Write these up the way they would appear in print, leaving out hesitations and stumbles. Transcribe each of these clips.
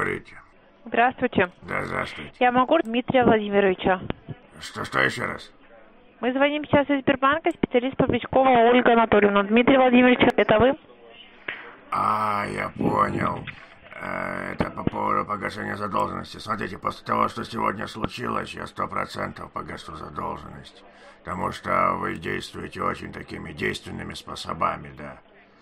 говорите? Здравствуйте. Да, здравствуйте. Я могу Дмитрия Владимировича? Что еще раз? Мы звоним сейчас из Сбербанка, специалист Павличкова Ольга Анатольевна. Дмитрий Владимирович, это вы? Я понял. Это по поводу погашения задолженности. Смотрите, после того, что сегодня случилось, я 100% погашу задолженность. Потому что вы действуете очень такими действенными способами, да.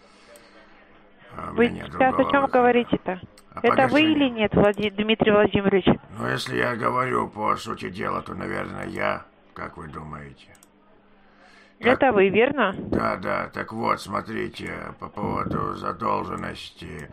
Вы сейчас о чем говорите-то? Это вы или нет, Дмитрий Владимирович? Ну, если я говорю по сути дела, то, наверное, я. Как вы думаете? Это вы, верно? Да. Так вот, смотрите, по поводу задолженности.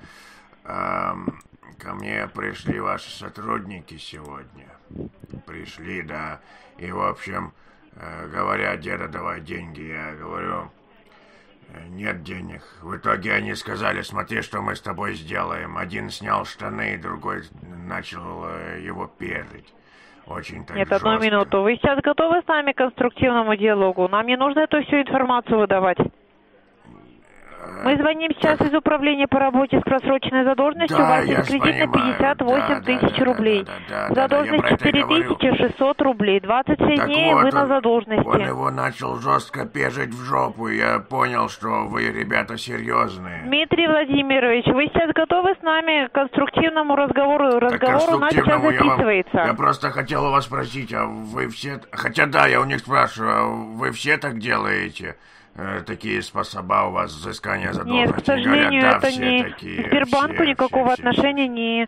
Ко мне пришли ваши сотрудники сегодня. Пришли, да. И, в общем, говорят: деда, давай деньги. Я говорю: нет денег. В итоге они сказали: смотри, что мы с тобой сделаем. Один снял штаны, другой начал его пежить. Очень так Нет, жестко. одну минуту. Вы сейчас готовы с нами к конструктивному диалогу? Нам не нужно эту всю информацию выдавать. Мы звоним сейчас из управления по работе с просроченной задолженностью. Да, у вас есть кредит на 58 тысяч рублей. Задолженность 4600 рублей. 26 дней вы на задолженности. Он его начал жестко пежить в жопу. Я понял, что вы, ребята, серьезные. Дмитрий Владимирович, вы сейчас готовы с нами к конструктивному разговору? Разговор у нас сейчас записывается. Я просто хотел у вас спросить, а вы все... Хотя да, я у них спрашиваю, а вы все так делаете? Такие способа у вас взыскания задолженности? Нет, к сожалению, говорят, да, это не такие, к Сбербанку никакого отношения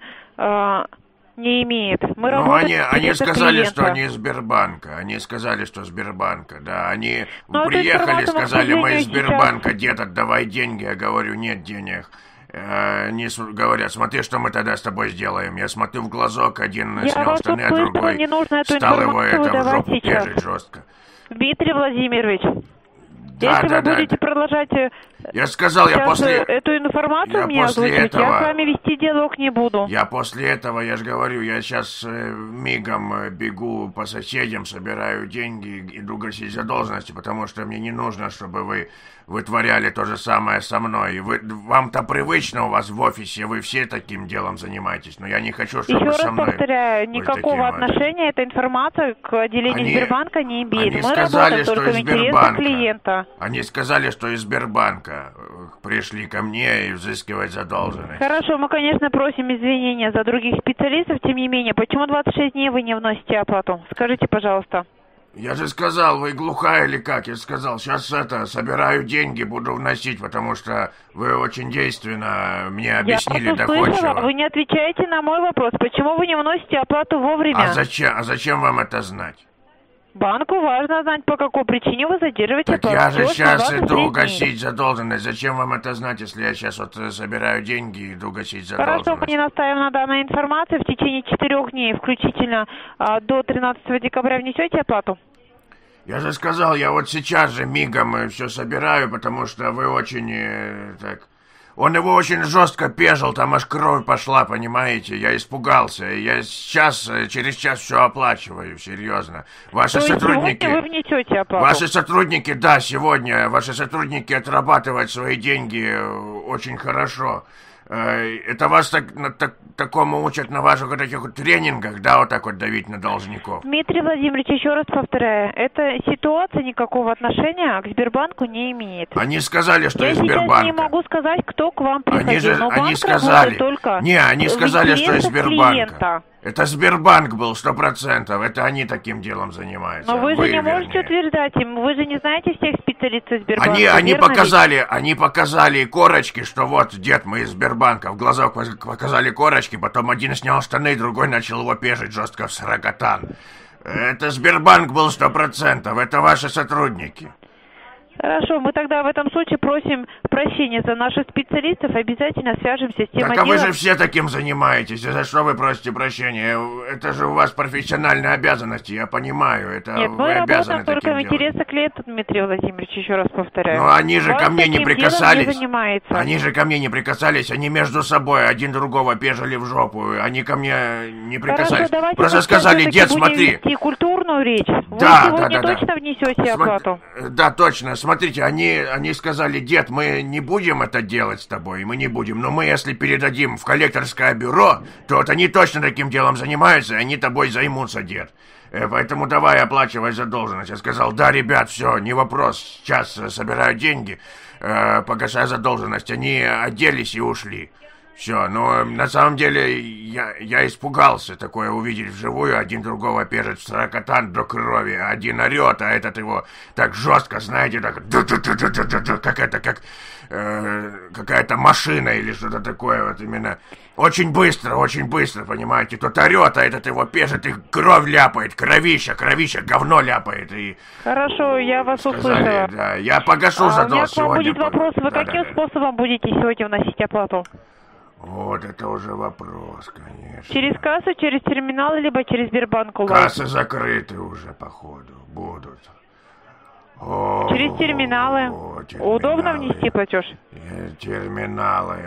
не имеет. Мы работаем они сказали, клиента. что они из Сбербанка. Они сказали, что Сбербанка, да. Они приехали, сказали: мы из Сбербанка, дед, отдавай деньги. Я говорю: нет денег. Они говорят: смотри, что мы тогда с тобой сделаем. Я смотрю в глазок, один снял штаны, а другой стал его в жопу пежить жестко. Дмитрий Владимирович, Да, если вы будете продолжать я сказал, я после... эту информацию мне озвучивать, я с вами вести диалог не буду. Я после этого, я же говорю, я сейчас мигом бегу по соседям, собираю деньги, иду гасить задолженности, потому что мне не нужно, чтобы вы вытворяли то же самое со мной. Вам-то привычно у вас в офисе, вы все таким делом занимаетесь, но я не хочу, чтобы Еще со мной... Еще раз повторяю, никакого отношения эта информация к отделению Сбербанка не имеет. Мы работаем только в интересах клиента. Они сказали, что из Сбербанка пришли ко мне и взыскивать задолженность. Хорошо, мы, конечно, просим извинения за других специалистов, тем не менее, почему 26 дней вы не вносите оплату? Скажите, пожалуйста. Я же сказал, вы глухая или как? Я сказал, сейчас собираю деньги, буду вносить, потому что вы очень действенно мне объяснили доходчиво. Вы не отвечаете на мой вопрос, почему вы не вносите оплату вовремя? А зачем вам это знать? Банку важно знать, по какой причине вы задерживаете оплату. Я же сейчас иду гасить задолженность. Зачем вам это знать, если я сейчас собираю деньги и иду гасить задолженность? Хорошо, мы не настаиваем на данной информации. В течение 4 дней, включительно до 13 декабря, внесете оплату? Я же сказал, я вот сейчас же мигом все собираю, потому что вы очень Он его очень жестко пежил, там аж кровь пошла, понимаете? Я испугался. Я сейчас, через час все оплачиваю, серьезно. Ваши сотрудники... Сегодня вы внесете оплату? Ваши сотрудники, да, сегодня. Ваши сотрудники отрабатывают свои деньги очень хорошо. Это вас такому учат на ваших вот этих вот тренингах, да, вот так вот давить на должников? Дмитрий Владимирович, еще раз повторяю, эта ситуация никакого отношения к Сбербанку не имеет. Они сказали, что из Сбербанка. Я сейчас не могу сказать, кто к вам приходил, но банк сказали, только они сказали, что из Сбербанка. Клиента. Это Сбербанк был, 100%. Это они таким делом занимаются. Но вы же не можете утверждать им. Вы же не знаете всех специалистов Сбербанка. Они показали корочки, что вот, дед, мы из Сбербанка. В глазах показали корочки, потом один снял штаны, другой начал его пежить жестко в сорокотан. Это Сбербанк был 100%. Это ваши сотрудники. Хорошо, мы тогда в этом случае просим прощения за наших специалистов, обязательно свяжемся с тем отделом. Вы же все таким занимаетесь, за что вы просите прощения? Это же у вас профессиональные обязанности, я понимаю, это нет, вы обязаны таким делать. Нет, мы работаем только в интересах клиента, Дмитрий Владимирович, еще раз повторяю. Но они же ко мне не прикасались. Не они же ко мне не прикасались, они между собой один другого пежили в жопу, они ко мне не прикасались. Хорошо, просто сказали, дед, смотри. Вести культурную речь. Да, вы сегодня точно внесете оплату? Да, точно. Смотрите, они сказали, дед, мы не будем это делать с тобой, мы не будем. Но мы, если передадим в коллекторское бюро, то вот они точно таким делом занимаются, и они тобой займутся, дед. Поэтому давай оплачивай задолженность. Я сказал, да, ребят, все, не вопрос. Сейчас собираю деньги, погашаю задолженность. Они оделись и ушли. Все, но на самом деле я испугался такое увидеть вживую. Один другого пежит в сорокотан до крови. Один орет, а этот его так жестко, знаете, так... как какая-то машина или что-то такое вот именно. Очень быстро, понимаете. Тот орет, а этот его пежит и кровь ляпает. Кровища, говно ляпает. И хорошо, я вас услышала. Да, я погашу задолженность. У меня к вам будет вопрос. Вы каким способом будете сегодня вносить оплату? Вот это уже вопрос, конечно. Через кассу, через терминал, либо через Сбербанк онлайн? Кассы закрыты уже, походу, будут. Через терминалы. Удобно внести платеж? Терминалы,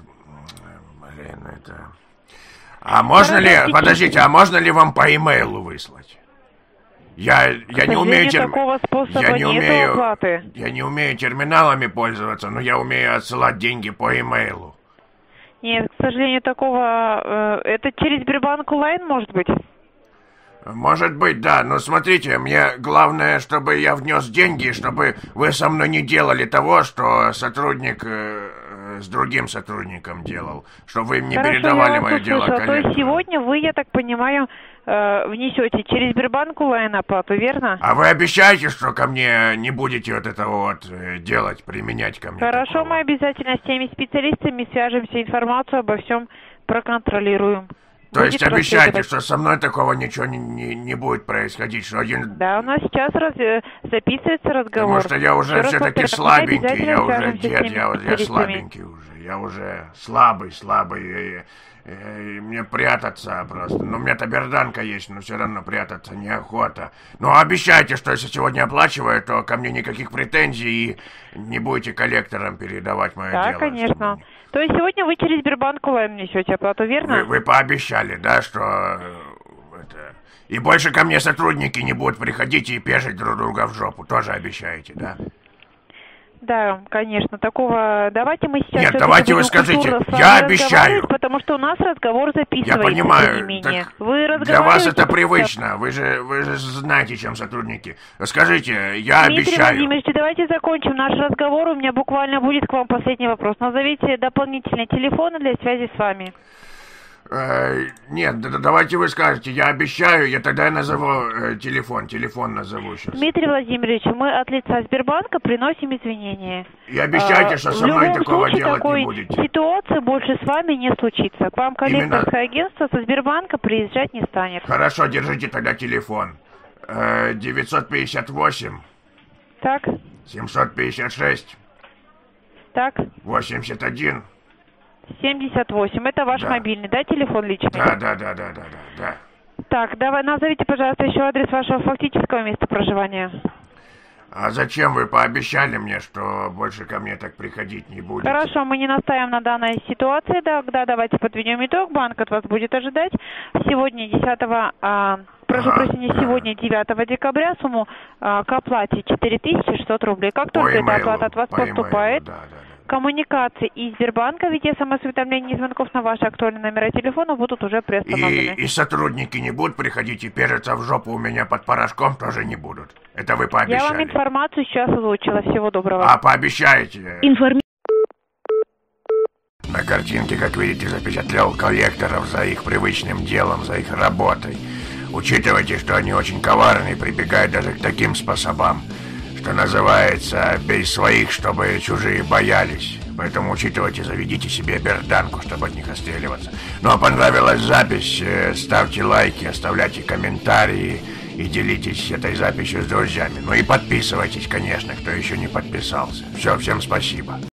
блин, это... А можно ли, подождите, а можно ли вам по имейлу выслать? Я не умею такого способа нету оплаты. Я не умею терминалами пользоваться, но я умею отсылать деньги по имейлу. Нет, к сожалению, такого... Это через Сбербанк онлайн, может быть? Может быть, да, но смотрите, мне главное, чтобы я внес деньги, чтобы вы со мной не делали того, что сотрудник с другим сотрудником делал, чтобы вы не передавали мое дело коллегам. То есть сегодня вы, я так понимаю, внесете через Сбербанк онлайн оплату, верно? А вы обещаете, что ко мне не будете вот этого вот делать, применять ко мне? Хорошо, такого? Мы обязательно с теми специалистами свяжемся, информацию обо всем проконтролируем. То есть обещайте, что со мной такого ничего не будет происходить, что один... Да, у нас сейчас записывается разговор. Потому что я уже все-таки слабенький, я уже дед, я слабенький уже, я уже слабый, и мне прятаться просто. Ну, у меня-то берданка есть, но все равно прятаться неохота. Но обещайте, что если сегодня оплачиваю, то ко мне никаких претензий и не будете коллекторам передавать мое дело. Да, конечно. То есть сегодня вы через Сбербанк онлайн несете оплату, верно? Вы пообещали, да, что... И больше ко мне сотрудники не будут приходить и пежить друг друга в жопу. Тоже обещаете, да? Да, конечно, такого... Давайте мы сейчас... Нет, давайте вы скажите, я обещаю. Потому что у нас разговор записывается. Я понимаю, вы для вас это привычно, вы же знаете, чем сотрудники. Скажите, я Дмитрий обещаю. Владимирович, давайте закончим наш разговор, у меня буквально будет к вам последний вопрос. Назовите дополнительные телефоны для связи с вами. Нет, давайте вы скажете, я обещаю, я тогда назову телефон назову сейчас. Дмитрий Владимирович, мы от лица Сбербанка приносим извинения. И обещайте, что со мной такого делать не будете. В любом случае, такой ситуации больше с вами не случится. К вам коллекторское агентство со Сбербанка приезжать не станет. Хорошо, держите тогда телефон. 958. Так. 756. Так. 81. 78. Это ваш мобильный, да, телефон личный? Да. Так, давай назовите, пожалуйста, еще адрес вашего фактического места проживания. А зачем вы пообещали мне, что больше ко мне так приходить не будете? Хорошо, мы не настаиваем на данной ситуации, да, давайте подведем итог. Банк от вас будет ожидать сегодня 9 декабря сумму к оплате 4600 рублей. Как только эта оплата от вас поступает, коммуникации из Сбербанка в виде смс-уведомлений и звонков на ваши актуальные номера телефона будут уже приостановлены. И сотрудники не будут приходить и пежиться в жопу у меня под порошком тоже не будут. Это вы пообещали. Я вам информацию сейчас озвучила. Всего доброго. А пообещаете? На картинке, как видите, запечатлел коллекторов за их привычным делом, за их работой. Учитывайте, что они очень коварны и прибегают даже к таким способам, что называется, бей своих, чтобы чужие боялись. Поэтому учитывайте, заведите себе берданку, чтобы от них отстреливаться. Ну а понравилась запись, ставьте лайки, оставляйте комментарии и делитесь этой записью с друзьями. Ну и подписывайтесь, конечно, кто еще не подписался. Все, всем спасибо.